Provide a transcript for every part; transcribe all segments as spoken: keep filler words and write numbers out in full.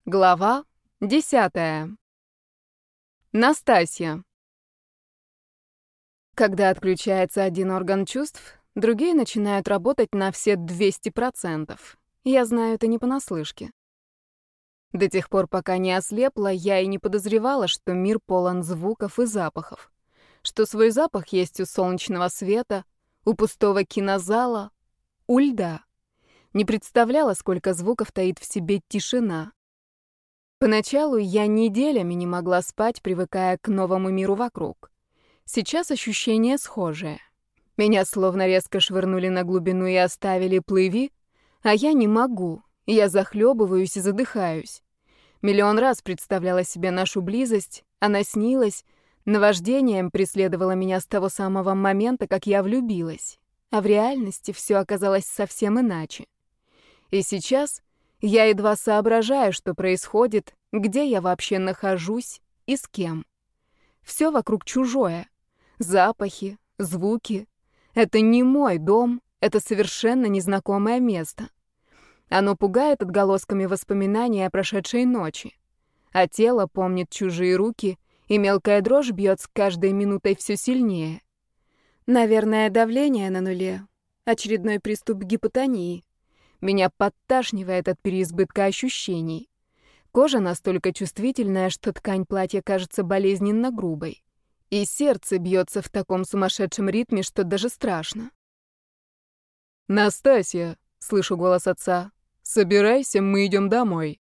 Глава десятая. Настасья. Когда отключается один орган чувств, другие начинают работать на все двести процентов. Я знаю это не понаслышке. До тех пор, пока не ослепла, я и не подозревала, что мир полон звуков и запахов. Что свой запах есть у солнечного света, у пустого кинозала, у льда. Не представляла, сколько звуков таит в себе тишина. Поначалу я неделями не могла спать, привыкая к новому миру вокруг. Сейчас ощущение схожее. Меня словно резко швырнули на глубину и оставили плыви, а я не могу. Я захлебываюсь и задыхаюсь. Миллион раз представляла себе нашу близость, она снилась, наваждением преследовала меня с того самого момента, как я влюбилась. А в реальности все оказалось совсем иначе. И сейчас я едва соображаю, что происходит, где я вообще нахожусь и с кем. Все вокруг чужое. Запахи, звуки. Это не мой дом, это совершенно незнакомое место. Оно пугает отголосками воспоминаний о прошедшей ночи. А тело помнит чужие руки, и мелкая дрожь бьет с каждой минутой все сильнее. Наверное, давление на нуле. Очередной приступ гипотонии. Меня подташнивает от переизбытка ощущений. Кожа настолько чувствительная, что ткань платья кажется болезненно грубой. И сердце бьется в таком сумасшедшем ритме, что даже страшно. «Настасья!» — слышу голос отца. «Собирайся, мы идем домой».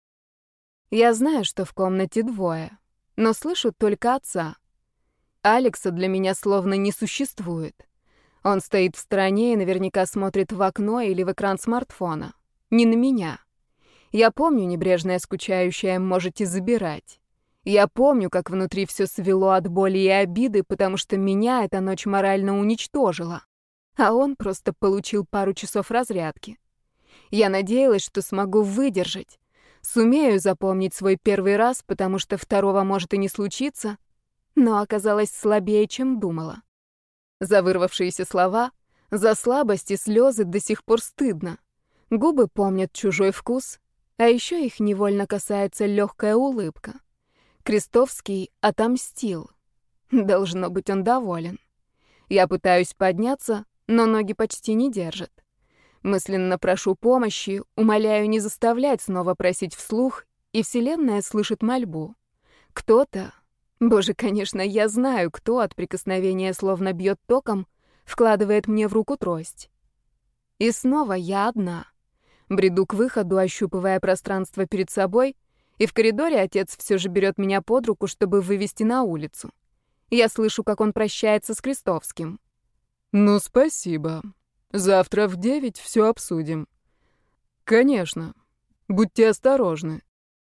Я знаю, что в комнате двое, но слышу только отца. Алекса для меня словно не существует. Он стоит в стороне и наверняка смотрит в окно или в экран смартфона. Не на меня. Я помню небрежное скучающее «можете забирать». Я помню, как внутри все свело от боли и обиды, потому что меня эта ночь морально уничтожила. А он просто получил пару часов разрядки. Я надеялась, что смогу выдержать. Сумею запомнить свой первый раз, потому что второго может и не случиться, но оказалась слабее, чем думала. За вырвавшиеся слова, за слабость и слезы до сих пор стыдно. Губы помнят чужой вкус, а еще их невольно касается легкая улыбка. Крестовский отомстил. Должно быть, он доволен. Я пытаюсь подняться, но ноги почти не держат. Мысленно прошу помощи, умоляю не заставлять снова просить вслух, и Вселенная слышит мольбу. Кто-то, боже, конечно, я знаю, кто от прикосновения словно бьет током, вкладывает мне в руку трость. И снова я одна. Бреду к выходу, ощупывая пространство перед собой, и в коридоре отец все же берет меня под руку, чтобы вывести на улицу. Я слышу, как он прощается с Крестовским. «Ну, спасибо. Завтра в девять все обсудим». «Конечно. Будьте осторожны».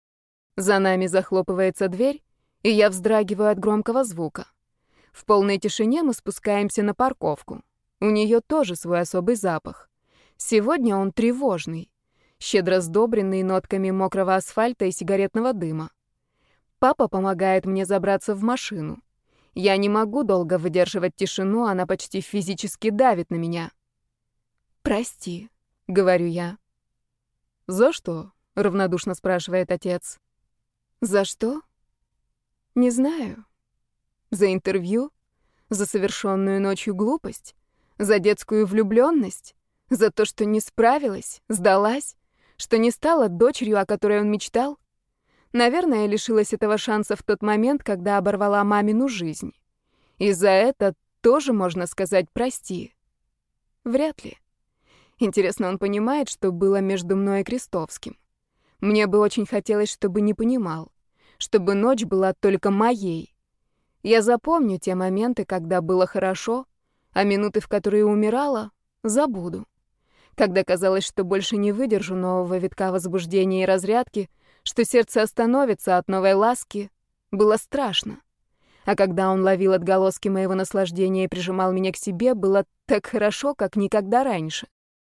За нами захлопывается дверь, и я вздрагиваю от громкого звука. В полной тишине мы спускаемся на парковку. У нее тоже свой особый запах. Сегодня он тревожный, щедро сдобренный нотками мокрого асфальта и сигаретного дыма. Папа помогает мне забраться в машину. Я не могу долго выдерживать тишину, она почти физически давит на меня. «Прости», — говорю я. «За что?» — равнодушно спрашивает отец. «За что?» «Не знаю. За интервью? За совершенную ночью глупость? За детскую влюбленность? За то, что не справилась, сдалась? Что не стала дочерью, о которой он мечтал? Наверное, я лишилась этого шанса в тот момент, когда оборвала мамину жизнь. И за это тоже можно сказать «прости». Вряд ли. Интересно, он понимает, что было между мной и Крестовским? Мне бы очень хотелось, чтобы не понимал. Чтобы ночь была только моей. Я запомню те моменты, когда было хорошо, а минуты, в которые умирала, забуду. Когда казалось, что больше не выдержу нового витка возбуждения и разрядки, что сердце остановится от новой ласки, было страшно. А когда он ловил отголоски моего наслаждения и прижимал меня к себе, было так хорошо, как никогда раньше.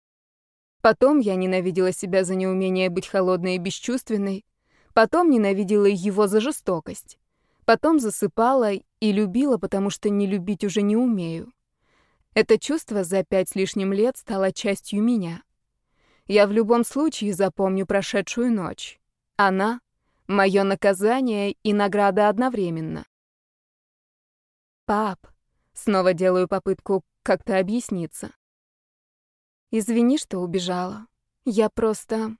Потом я ненавидела себя за неумение быть холодной и бесчувственной, потом ненавидела его за жестокость, потом засыпала и любила, потому что не любить уже не умею. Это чувство за пять с лишним лет стало частью меня. Я в любом случае запомню прошедшую ночь. Она Мое наказание и награда одновременно. Пап, снова делаю попытку как-то объясниться. Извини, что убежала. Я просто...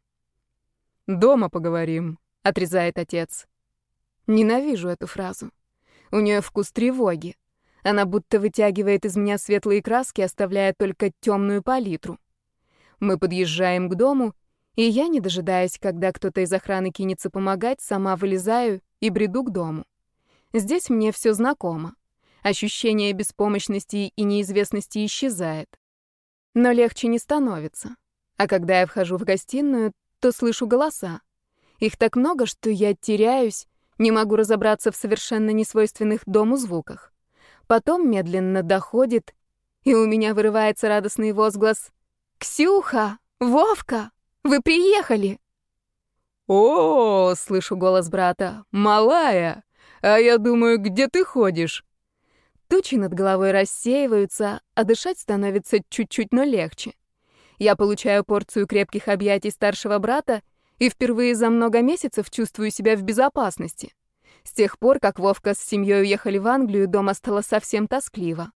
Дома поговорим, отрезает отец. Ненавижу эту фразу. У нее вкус тревоги. Она будто вытягивает из меня светлые краски, оставляя только темную палитру. Мы подъезжаем к дому, и я, не дожидаясь, когда кто-то из охраны кинется помогать, сама вылезаю и бреду к дому. Здесь мне все знакомо. Ощущение беспомощности и неизвестности исчезает. Но легче не становится. А когда я вхожу в гостиную, то слышу голоса. Их так много, что я теряюсь, не могу разобраться в совершенно несвойственных дому звуках. Потом медленно доходит, и у меня вырывается радостный возглас: «Ксюха! Вовка! Вы приехали!» «О, — слышу голос брата, — малая! А я думаю, где ты ходишь?» Тучи над головой рассеиваются, а дышать становится чуть-чуть, но легче. Я получаю порцию крепких объятий старшего брата и впервые за много месяцев чувствую себя в безопасности. С тех пор, как Вовка с семьей уехали в Англию, дома стало совсем тоскливо.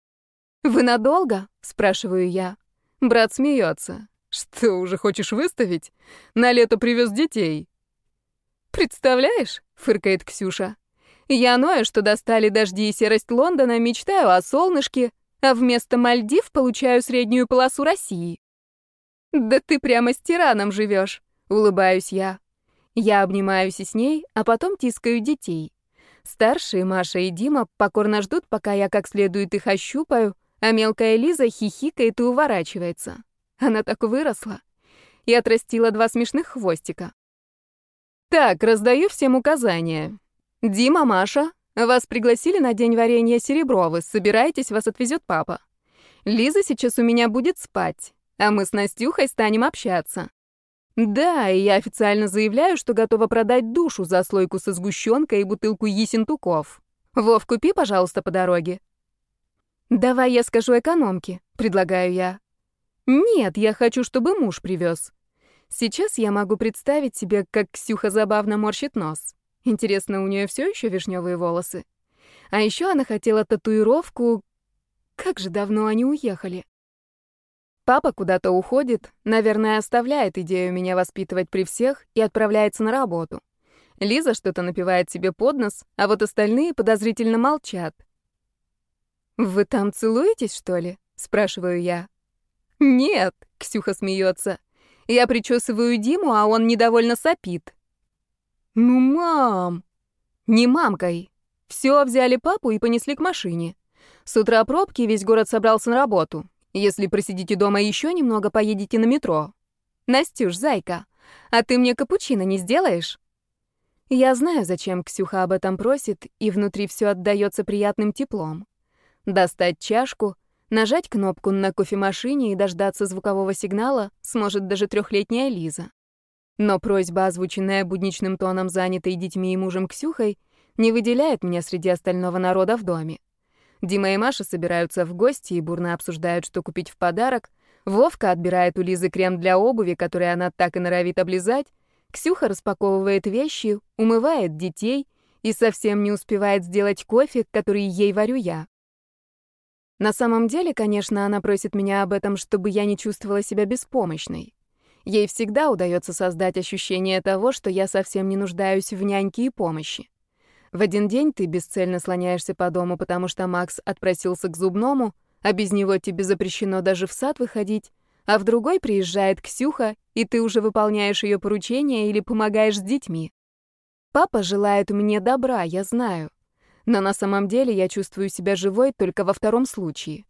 «Вы надолго?» — спрашиваю я. Брат смеется. «Что, уже хочешь выставить? На лето привез детей». «Представляешь?» — фыркает Ксюша. «Я ною, что достали дожди и серость Лондона, мечтаю о солнышке, а вместо Мальдив получаю среднюю полосу России». «Да ты прямо с тираном живешь», — улыбаюсь я. Я обнимаюсь и с ней, а потом тискаю детей. Старшие, Маша и Дима, покорно ждут, пока я как следует их ощупаю, а мелкая Лиза хихикает и уворачивается. Она так выросла. И отрастила два смешных хвостика. «Так, раздаю всем указания. Дима, Маша, вас пригласили на день варенья Серебровы. Собирайтесь, вас отвезет папа. Лиза сейчас у меня будет спать, а мы с Настюхой станем общаться. Да, и я официально заявляю, что готова продать душу за слойку со сгущенкой и бутылку Ессентуков. Вов, купи, пожалуйста, по дороге». «Давай я скажу экономке», — предлагаю я. «Нет, я хочу, чтобы муж привез». Сейчас я могу представить себе, как Ксюха забавно морщит нос. Интересно, у нее все еще вишневые волосы? А еще она хотела татуировку. Как же давно они уехали. Папа куда-то уходит, наверное, оставляет идею меня воспитывать при всех и отправляется на работу. Лиза что-то напевает себе под нос, а вот остальные подозрительно молчат. «Вы там целуетесь, что ли?» — спрашиваю я. «Нет», — Ксюха смеется. «Я причесываю Диму, а он недовольно сопит». «Ну, мам!» «Не мамкой. Все, взяли папу и понесли к машине. С утра пробки, весь город собрался на работу. Если просидите дома еще немного, поедете на метро. Настюш, зайка, а ты мне капучино не сделаешь?» Я знаю, зачем Ксюха об этом просит, и внутри все отдаётся приятным теплом. Достать чашку, нажать кнопку на кофемашине и дождаться звукового сигнала сможет даже трехлетняя Лиза. Но просьба, озвученная будничным тоном занятой детьми и мужем Ксюхой, не выделяет меня среди остального народа в доме. Дима и Маша собираются в гости и бурно обсуждают, что купить в подарок. Вовка отбирает у Лизы крем для обуви, который она так и норовит облизать. Ксюха распаковывает вещи, умывает детей и совсем не успевает сделать кофе, который ей варю я. На самом деле, конечно, она просит меня об этом, чтобы я не чувствовала себя беспомощной. Ей всегда удается создать ощущение того, что я совсем не нуждаюсь в няньке и помощи. В один день ты бесцельно слоняешься по дому, потому что Макс отпросился к зубному, а без него тебе запрещено даже в сад выходить, а в другой приезжает Ксюха, и ты уже выполняешь ее поручения или помогаешь с детьми. Папа желает мне добра, я знаю. Но на самом деле я чувствую себя живой только во втором случае.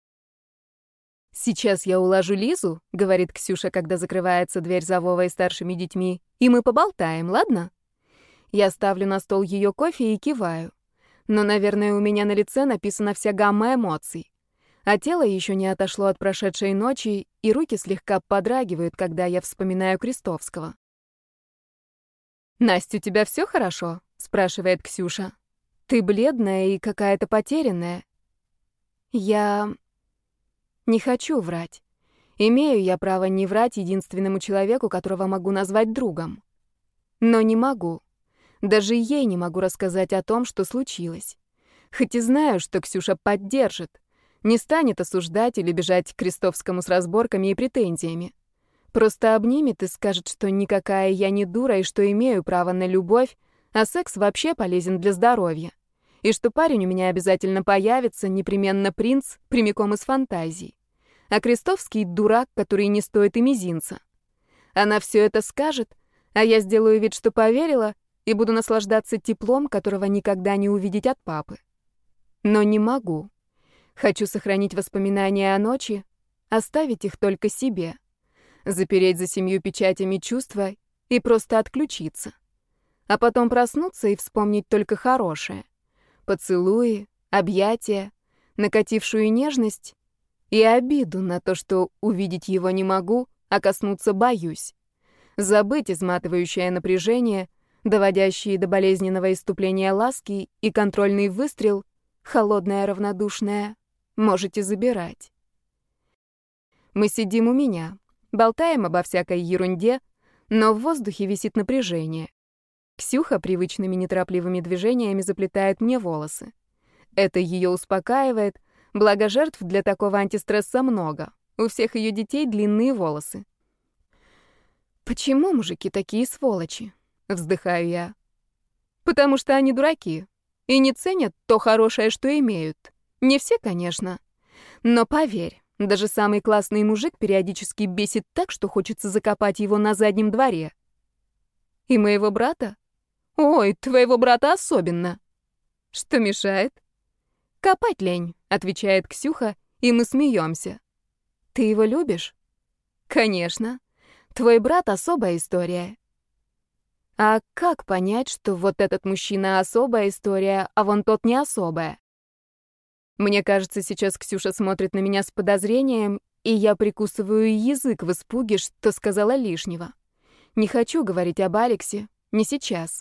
«Сейчас я уложу Лизу», — говорит Ксюша, когда закрывается дверь за Вовой и старшими детьми, «и мы поболтаем, ладно?» Я ставлю на стол ее кофе и киваю. Но, наверное, у меня на лице написана вся гамма эмоций. А тело еще не отошло от прошедшей ночи, и руки слегка подрагивают, когда я вспоминаю Крестовского. «Настя, у тебя все хорошо?» — спрашивает Ксюша. «Ты бледная и какая-то потерянная». Я не хочу врать. Имею я право не врать единственному человеку, которого могу назвать другом. Но не могу. Даже ей не могу рассказать о том, что случилось. Хоть и знаю, что Ксюша поддержит, не станет осуждать или бежать к Крестовскому с разборками и претензиями. Просто обнимет и скажет, что никакая я не дура и что имею право на любовь, а секс вообще полезен для здоровья. И что парень у меня обязательно появится, непременно принц, прямиком из фантазий. А Крестовский — дурак, который не стоит и мизинца. Она все это скажет, а я сделаю вид, что поверила, и буду наслаждаться теплом, которого никогда не увидеть от папы. Но не могу. Хочу сохранить воспоминания о ночи, оставить их только себе, запереть за семью печатями чувства и просто отключиться. А потом проснуться и вспомнить только хорошее. Поцелуи, объятия, накатившую нежность и обиду на то, что увидеть его не могу, а коснуться боюсь. Забыть изматывающее напряжение, доводящие до болезненного исступления ласки и контрольный выстрел, холодная, равнодушная, можете забирать. Мы сидим у меня, болтаем обо всякой ерунде, но в воздухе висит напряжение. Ксюха привычными неторопливыми движениями заплетает мне волосы. Это ее успокаивает, благо жертв для такого антистресса много. У всех ее детей длинные волосы. «Почему мужики такие сволочи?» — вздыхаю я. «Потому что они дураки и не ценят то хорошее, что имеют. Не все, конечно. Но поверь, даже самый классный мужик периодически бесит так, что хочется закопать его на заднем дворе. И моего брата? Ой, твоего брата особенно. Что мешает?» «Копать лень», — отвечает Ксюха, и мы смеемся. «Ты его любишь?» «Конечно. Твой брат — особая история». А как понять, что вот этот мужчина — особая история, а вон тот не особая? Мне кажется, сейчас Ксюша смотрит на меня с подозрением, и я прикусываю язык в испуге, что сказала лишнего. Не хочу говорить об Алексе, не сейчас.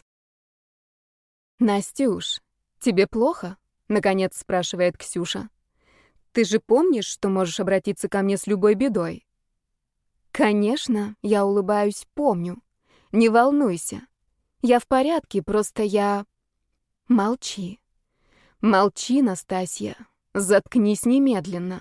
«Настюш, тебе плохо?» — наконец спрашивает Ксюша. «Ты же помнишь, что можешь обратиться ко мне с любой бедой?» «Конечно», — я улыбаюсь, — «помню. Не волнуйся. Я в порядке, просто я...» «Молчи. Молчи, Настасья. Заткнись немедленно.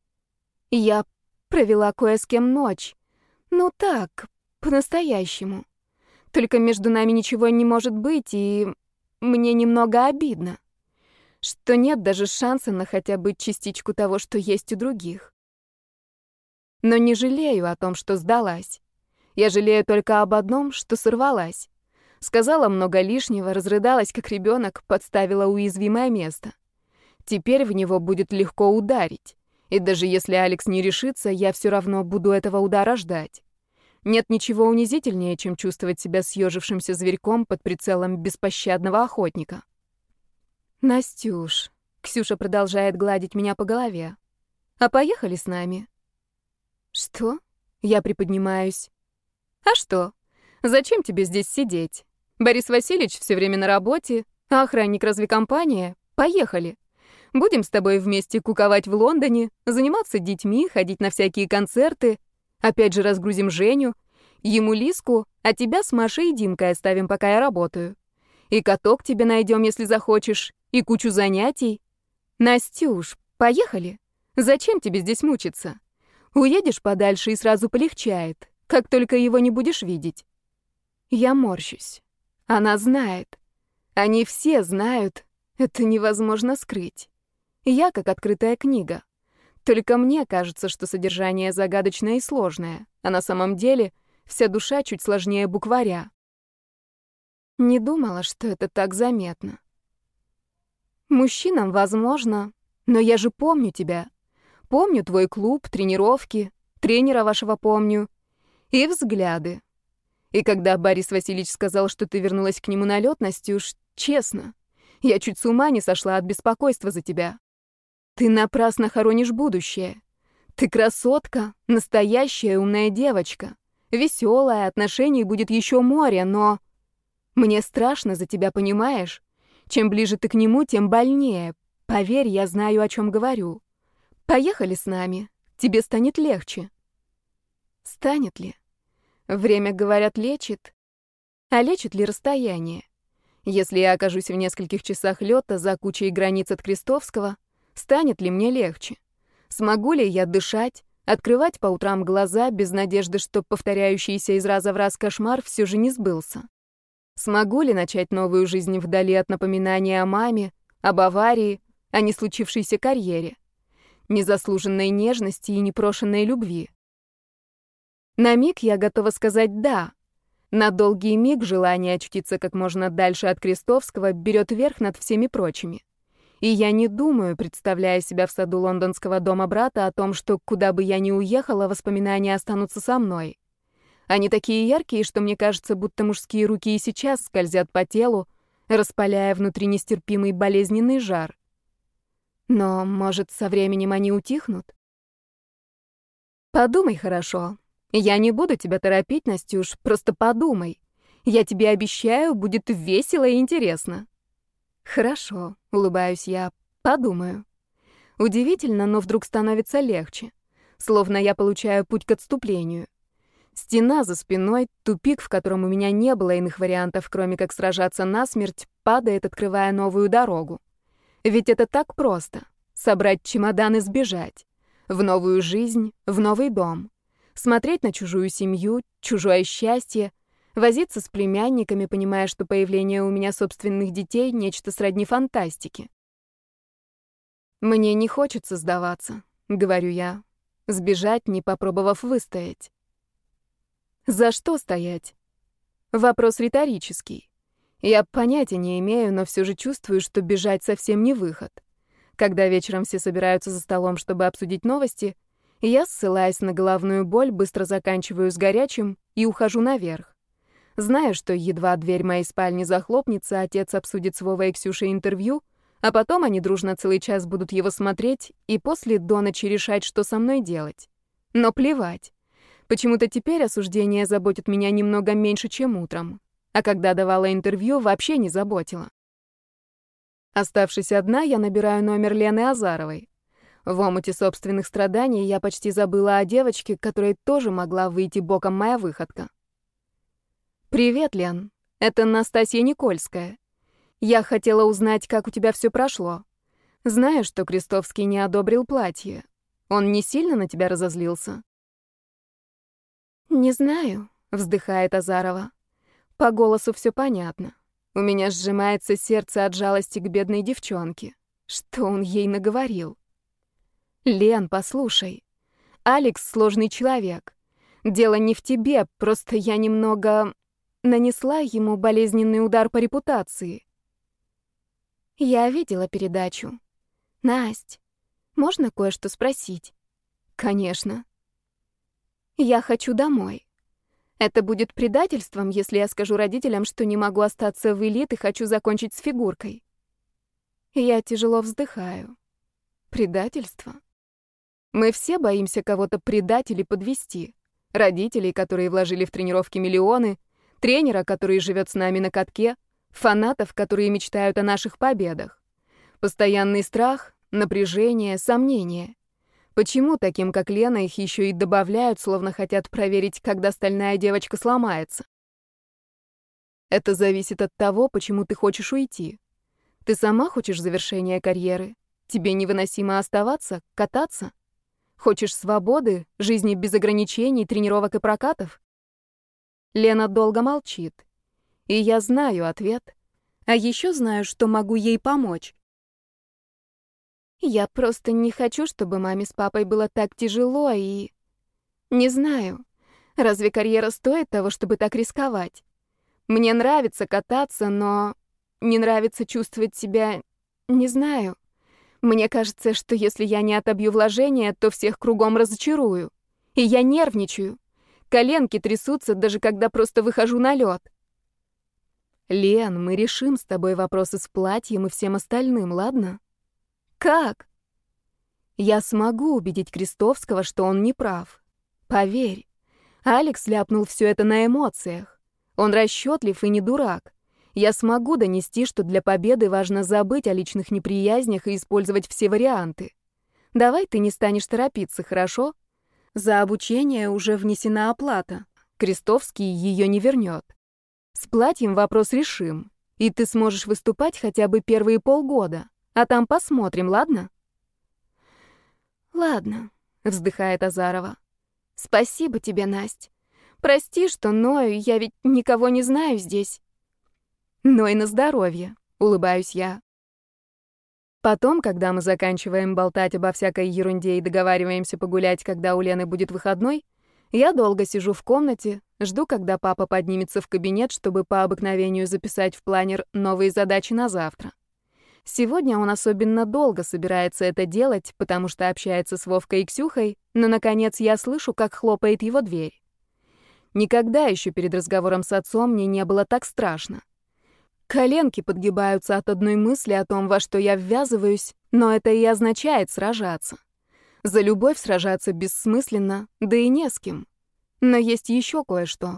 Я провела кое с кем ночь. Ну так, по-настоящему. Только между нами ничего не может быть, и мне немного обидно, что нет даже шанса на хотя бы частичку того, что есть у других. Но не жалею о том, что сдалась. Я жалею только об одном, что сорвалась. Сказала много лишнего, разрыдалась как ребенок, подставила уязвимое место. Теперь в него будет легко ударить. И даже если Алекс не решится, я все равно буду этого удара ждать. Нет ничего унизительнее, чем чувствовать себя съежившимся зверьком под прицелом беспощадного охотника. «Настюш», — Ксюша продолжает гладить меня по голове, — «а поехали с нами?» «Что?» — я приподнимаюсь. «А что? Зачем тебе здесь сидеть? Борис Васильевич все время на работе, а охранник разве компания? Поехали. Будем с тобой вместе куковать в Лондоне, заниматься детьми, ходить на всякие концерты. Опять же разгрузим Женю, ему Лиску, а тебя с Машей и Димкой оставим, пока я работаю. И каток тебе найдем, если захочешь, и кучу занятий. Настюш, поехали. Зачем тебе здесь мучиться? Уедешь подальше и сразу полегчает, как только его не будешь видеть». Я морщусь. Она знает. Они все знают. Это невозможно скрыть. Я как открытая книга. Только мне кажется, что содержание загадочное и сложное, а на самом деле вся душа чуть сложнее букваря. Не думала, что это так заметно. Мужчинам возможно, но я же помню тебя. Помню твой клуб, тренировки, тренера вашего помню. И взгляды. И когда Борис Васильевич сказал, что ты вернулась к нему на лёд, Настюш, честно, я чуть с ума не сошла от беспокойства за тебя. Ты напрасно хоронишь будущее. Ты красотка, настоящая умная девочка. Веселая, отношений будет еще море, но... Мне страшно за тебя, понимаешь? Чем ближе ты к нему, тем больнее. Поверь, я знаю, о чем говорю. Поехали с нами. Тебе станет легче. Станет ли? Время, говорят, лечит. А лечит ли расстояние? Если я окажусь в нескольких часах лета за кучей границ от Крестовского, станет ли мне легче? Смогу ли я дышать, открывать по утрам глаза без надежды, что повторяющийся из раза в раз кошмар все же не сбылся? Смогу ли начать новую жизнь вдали от напоминания о маме, об аварии, о не случившейся карьере, незаслуженной нежности и непрошенной любви? На миг я готова сказать «да». На долгий миг желание очутиться как можно дальше от Крестовского берет верх над всеми прочими. И я не думаю, представляя себя в саду лондонского дома брата, о том, что куда бы я ни уехала, воспоминания останутся со мной. Они такие яркие, что мне кажется, будто мужские руки и сейчас скользят по телу, распаляя внутри нестерпимый болезненный жар. Но, может, со временем они утихнут? Подумай хорошо. Я не буду тебя торопить, Настюш, просто подумай. Я тебе обещаю, будет весело и интересно. Хорошо, улыбаюсь я, подумаю. Удивительно, но вдруг становится легче. Словно я получаю путь к отступлению. Стена за спиной, тупик, в котором у меня не было иных вариантов, кроме как сражаться насмерть, падает, открывая новую дорогу. Ведь это так просто — собрать чемодан и сбежать. В новую жизнь, в новый дом. Смотреть на чужую семью, чужое счастье, возиться с племянниками, понимая, что появление у меня собственных детей — нечто сродни фантастике. «Мне не хочется сдаваться», — говорю я, — «сбежать, не попробовав выстоять». За что стоять? Вопрос риторический. Я понятия не имею, но все же чувствую, что бежать совсем не выход. Когда вечером все собираются за столом, чтобы обсудить новости, я, ссылаясь на головную боль, быстро заканчиваю с горячим и ухожу наверх. Знаю, что едва дверь моей спальни захлопнется, отец обсудит с Вовой и Ксюшей интервью, а потом они дружно целый час будут его смотреть и после до ночи решать, что со мной делать. Но плевать. Почему-то теперь осуждение заботит меня немного меньше, чем утром. А когда давала интервью, вообще не заботило. Оставшись одна, я набираю номер Лены Азаровой. В омуте собственных страданий я почти забыла о девочке, которой тоже могла выйти боком моя выходка. «Привет, Лен. Это Настасья Никольская. Я хотела узнать, как у тебя все прошло. Знаю, что Крестовский не одобрил платье. Он не сильно на тебя разозлился?» «Не знаю», — вздыхает Азарова. По голосу все понятно. У меня сжимается сердце от жалости к бедной девчонке. Что он ей наговорил? «Лен, послушай. Алекс сложный человек. Дело не в тебе, просто я немного нанесла ему болезненный удар по репутации». «Я видела передачу. Насть, можно кое-что спросить?» «Конечно». «Я хочу домой. Это будет предательством, если я скажу родителям, что не могу остаться в элит и хочу закончить с фигуркой». Я тяжело вздыхаю. Предательство? Мы все боимся кого-то предать или подвести. Родителей, которые вложили в тренировки миллионы, тренера, который живет с нами на катке, фанатов, которые мечтают о наших победах. Постоянный страх, напряжение, сомнения. Почему таким, как Лена, их еще и добавляют, словно хотят проверить, когда стальная девочка сломается? Это зависит от того, почему ты хочешь уйти. Ты сама хочешь завершения карьеры? Тебе невыносимо оставаться, кататься? Хочешь свободы, жизни без ограничений, тренировок и прокатов? Лена долго молчит. И я знаю ответ. А еще знаю, что могу ей помочь. Я просто не хочу, чтобы маме с папой было так тяжело и... Не знаю. Разве карьера стоит того, чтобы так рисковать? Мне нравится кататься, но... Не нравится чувствовать себя... Не знаю. Мне кажется, что если я не отобью вложения, то всех кругом разочарую. И я нервничаю. Коленки трясутся, даже когда просто выхожу на лед. Лен, мы решим с тобой вопросы с платьем и всем остальным, ладно? Как? Я смогу убедить Крестовского, что он не прав. Поверь. Алекс ляпнул все это на эмоциях. Он расчетлив и не дурак. Я смогу донести, что для победы важно забыть о личных неприязнях и использовать все варианты. Давай ты не станешь торопиться, хорошо? За обучение уже внесена оплата. Крестовский ее не вернет. С платьем вопрос решим. И ты сможешь выступать хотя бы первые полгода. А там посмотрим, ладно? Ладно, вздыхает Азарова. Спасибо тебе, Насть. Прости, что ною, я ведь никого не знаю здесь. Ной на здоровье, улыбаюсь я. Потом, когда мы заканчиваем болтать обо всякой ерунде и договариваемся погулять, когда у Лены будет выходной, я долго сижу в комнате, жду, когда папа поднимется в кабинет, чтобы по обыкновению записать в планер новые задачи на завтра. Сегодня он особенно долго собирается это делать, потому что общается с Вовкой и Ксюхой, но, наконец, я слышу, как хлопает его дверь. Никогда еще перед разговором с отцом мне не было так страшно. Коленки подгибаются от одной мысли о том, во что я ввязываюсь, но это и означает сражаться. За любовь сражаться бессмысленно, да и не с кем. Но есть еще кое-что.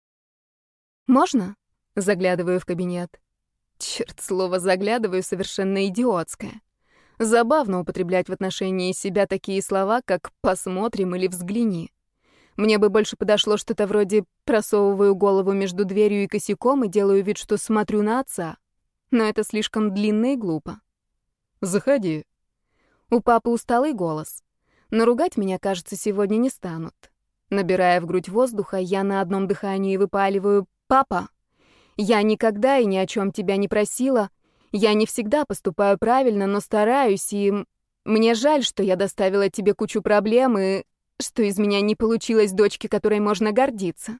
«Можно?» — заглядываю в кабинет. Черт, слово «заглядываю» совершенно идиотское. Забавно употреблять в отношении себя такие слова, как «посмотрим» или «взгляни». Мне бы больше подошло что-то вроде «просовываю голову между дверью и косяком и делаю вид, что смотрю на отца». Но это слишком длинно и глупо. «Заходи». У папы усталый голос. Но ругать меня, кажется, сегодня не станут. Набирая в грудь воздуха, я на одном дыхании выпаливаю: «Папа, я никогда и ни о чем тебя не просила. Я не всегда поступаю правильно, но стараюсь, и мне жаль, что я доставила тебе кучу проблем, и что из меня не получилось дочки, которой можно гордиться».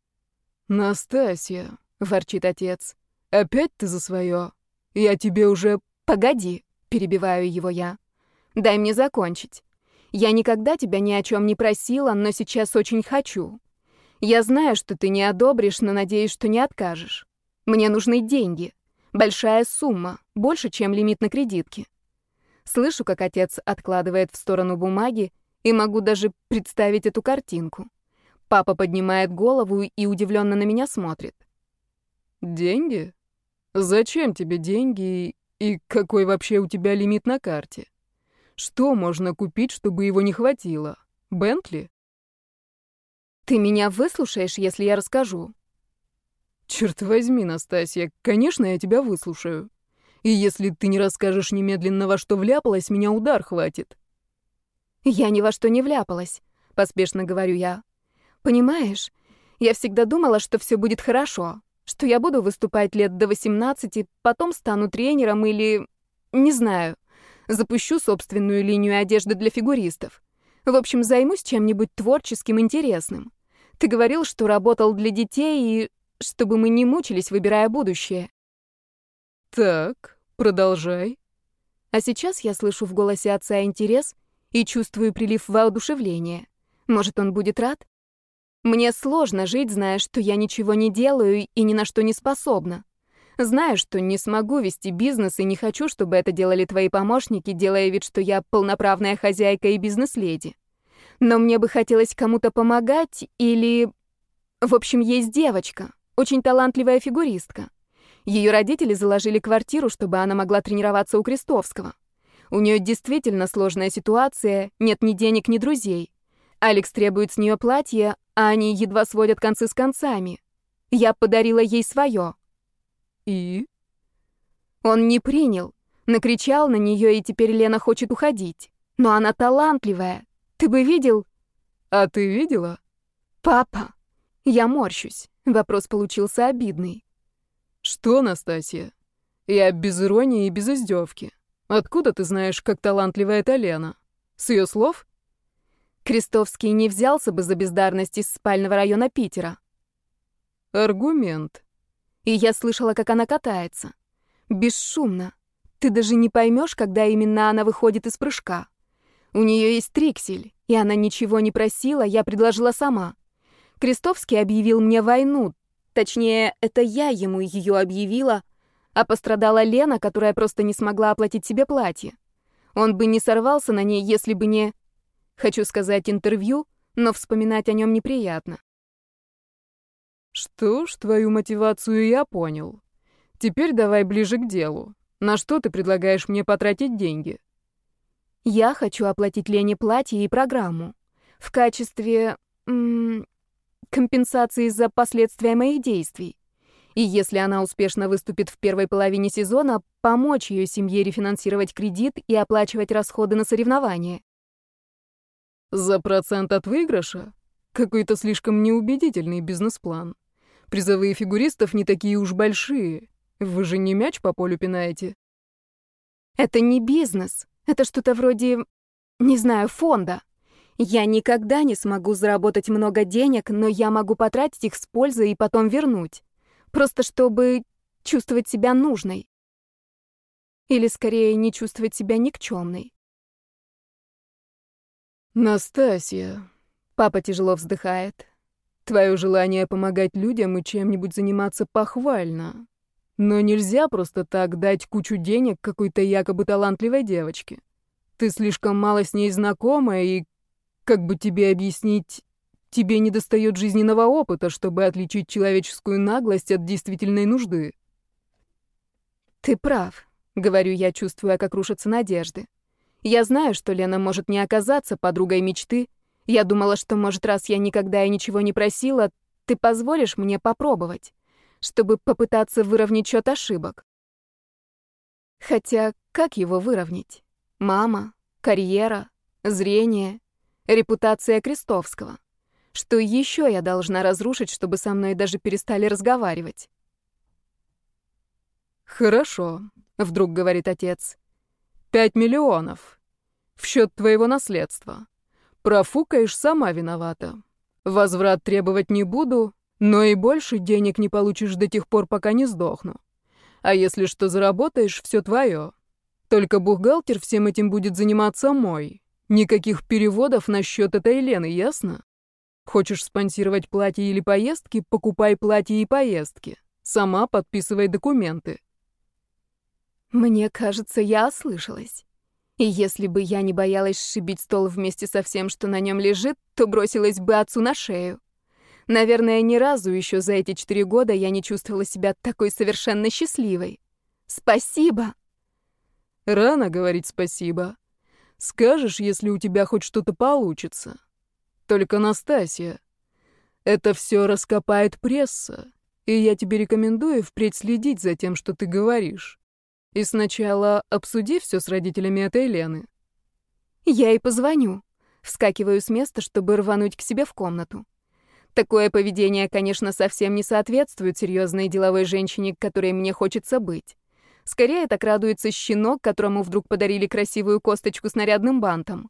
«Настасья», — ворчит отец, — «опять ты за свое? Я тебе уже...» «Погоди», — перебиваю его я. «Дай мне закончить. Я никогда тебя ни о чем не просила, но сейчас очень хочу. Я знаю, что ты не одобришь, но надеюсь, что не откажешь. Мне нужны деньги. Большая сумма, больше, чем лимит на кредитке». Слышу, как отец откладывает в сторону бумаги, и могу даже представить эту картинку. Папа поднимает голову и удивленно на меня смотрит. «Деньги? Зачем тебе деньги? И какой вообще у тебя лимит на карте? Что можно купить, чтобы его не хватило? Бентли?» «Ты меня выслушаешь, если я расскажу?» «Черт возьми, Настасья, конечно, я тебя выслушаю. И если ты не расскажешь немедленно, во что вляпалась, меня удар хватит». «Я ни во что не вляпалась», — поспешно говорю я. «Понимаешь, я всегда думала, что все будет хорошо, что я буду выступать лет до восемнадцати, потом стану тренером или... не знаю, запущу собственную линию одежды для фигуристов. В общем, займусь чем-нибудь творческим, интересным. Ты говорил, что работал для детей, и чтобы мы не мучились, выбирая будущее». «Так, продолжай». А сейчас я слышу в голосе отца интерес и чувствую прилив воодушевления. Может, он будет рад? Мне сложно жить, зная, что я ничего не делаю и ни на что не способна. Знаю, что не смогу вести бизнес, и не хочу, чтобы это делали твои помощники, делая вид, что я полноправная хозяйка и бизнес-леди. Но мне бы хотелось кому-то помогать или... В общем, есть девочка, очень талантливая фигуристка. Ее родители заложили квартиру, чтобы она могла тренироваться у Крестовского. У нее действительно сложная ситуация, нет ни денег, ни друзей. Алекс требует с нее платье, а они едва сводят концы с концами. Я подарила ей свое. «И?» Он не принял, накричал на нее, и теперь Лена хочет уходить. Но она талантливая. Ты бы видел? «А ты видела?» «Папа!» Я морщусь. Вопрос получился обидный. «Что, Настасья? Я без иронии и без издевки. Откуда ты знаешь, как талантливая эта Лена? С ее слов?» Крестовский не взялся бы за бездарность из спального района Питера. «Аргумент». И я слышала, как она катается. Бесшумно. Ты даже не поймешь, когда именно она выходит из прыжка. У нее есть триксель, и она ничего не просила, я предложила сама. Крестовский объявил мне войну. Точнее, это я ему ее объявила, а пострадала Лена, которая просто не смогла оплатить себе платье. Он бы не сорвался на ней, если бы не... Хочу сказать интервью, но вспоминать о нем неприятно. «Что ж, твою мотивацию я понял. Теперь давай ближе к делу. На что ты предлагаешь мне потратить деньги?» Я хочу оплатить Лене платье и программу. В качестве... М- компенсации за последствия моих действий. И если она успешно выступит в первой половине сезона, помочь ее семье рефинансировать кредит и оплачивать расходы на соревнования. За процент от выигрыша? Какой-то слишком неубедительный бизнес-план. Призовые фигуристов не такие уж большие. Вы же не мяч по полю пинаете. Это не бизнес. Это что-то вроде, не знаю, фонда. Я никогда не смогу заработать много денег, но я могу потратить их с пользой и потом вернуть. Просто чтобы чувствовать себя нужной. Или, скорее, не чувствовать себя никчемной. Настасья, папа тяжело вздыхает. Твое желание помогать людям и чем-нибудь заниматься похвально. Но нельзя просто так дать кучу денег какой-то якобы талантливой девочке. Ты слишком мало с ней знакома, и, как бы тебе объяснить, тебе недостает жизненного опыта, чтобы отличить человеческую наглость от действительной нужды. Ты прав, говорю я, чувствуя, как рушатся надежды. Я знаю, что Лена может не оказаться подругой мечты. Я думала, что, может, раз я никогда и ничего не просила, ты позволишь мне попробовать, чтобы попытаться выровнять счет ошибок. Хотя, как его выровнять? Мама, карьера, зрение, репутация Крестовского. Что еще я должна разрушить, чтобы со мной даже перестали разговаривать? Хорошо, вдруг говорит отец. Пять миллионов. В счет твоего наследства. Профукаешь, сама виновата. Возврат требовать не буду, но и больше денег не получишь до тех пор, пока не сдохну. А если что заработаешь, все твое. Только бухгалтер всем этим будет заниматься мой. Никаких переводов на счет этой Лены, ясно? Хочешь спонсировать платья или поездки, покупай платья и поездки. Сама подписывай документы. Мне кажется, я ослышалась. И если бы я не боялась сшибить стол вместе со всем, что на нем лежит, то бросилась бы отцу на шею. Наверное, ни разу еще за эти четыре года я не чувствовала себя такой совершенно счастливой. Спасибо. Рано говорить спасибо. Скажешь, если у тебя хоть что-то получится. Только, Настасья, это все раскопает пресса, и я тебе рекомендую впредь следить за тем, что ты говоришь. И сначала обсуди все с родителями этой Лены. Я и позвоню. Вскакиваю с места, чтобы рвануть к себе в комнату. Такое поведение, конечно, совсем не соответствует серьезной деловой женщине, которой мне хочется быть. Скорее, так радуется щенок, которому вдруг подарили красивую косточку с нарядным бантом.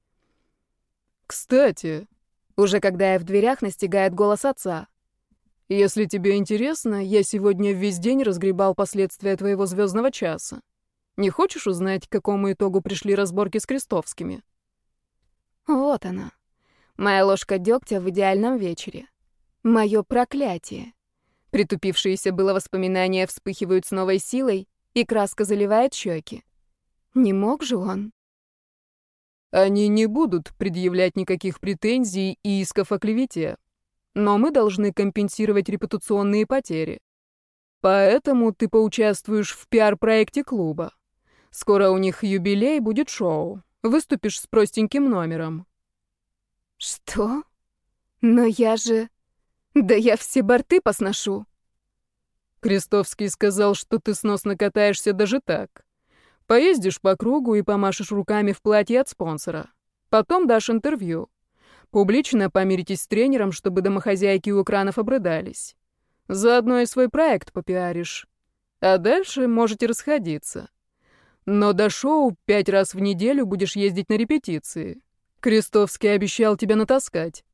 Кстати, уже когда я в дверях, настигает голос отца. Если тебе интересно, я сегодня весь день разгребал последствия твоего звездного часа. Не хочешь узнать, к какому итогу пришли разборки с Крестовскими? Вот она. Моя ложка дегтя в идеальном вечере. Мое проклятие. Притупившиеся было воспоминания вспыхивают с новой силой, и краска заливает щеки. Не мог же он? Они не будут предъявлять никаких претензий и исков о клевете. Но мы должны компенсировать репутационные потери. Поэтому ты поучаствуешь в пиар-проекте клуба. Скоро у них юбилей, будет шоу. Выступишь с простеньким номером. Что? Но я же... Да я все борты посношу. Крестовский сказал, что ты сносно катаешься даже так. Поездишь по кругу и помашешь руками в платье от спонсора. Потом дашь интервью. Публично помиритесь с тренером, чтобы домохозяйки у экранов обрыдались. Заодно и свой проект попиаришь. А дальше можете расходиться. Но до шоу пять раз в неделю будешь ездить на репетиции. Крестовский обещал тебя натаскать.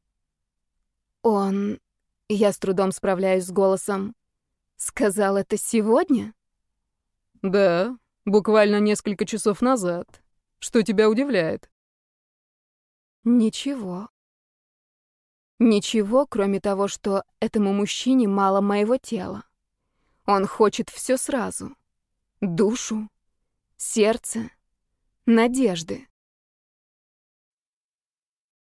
Он... Я с трудом справляюсь с голосом. Сказал это сегодня? Да, буквально несколько часов назад. Что тебя удивляет? Ничего. Ничего, кроме того, что этому мужчине мало моего тела. Он хочет все сразу. Душу, сердце, надежды.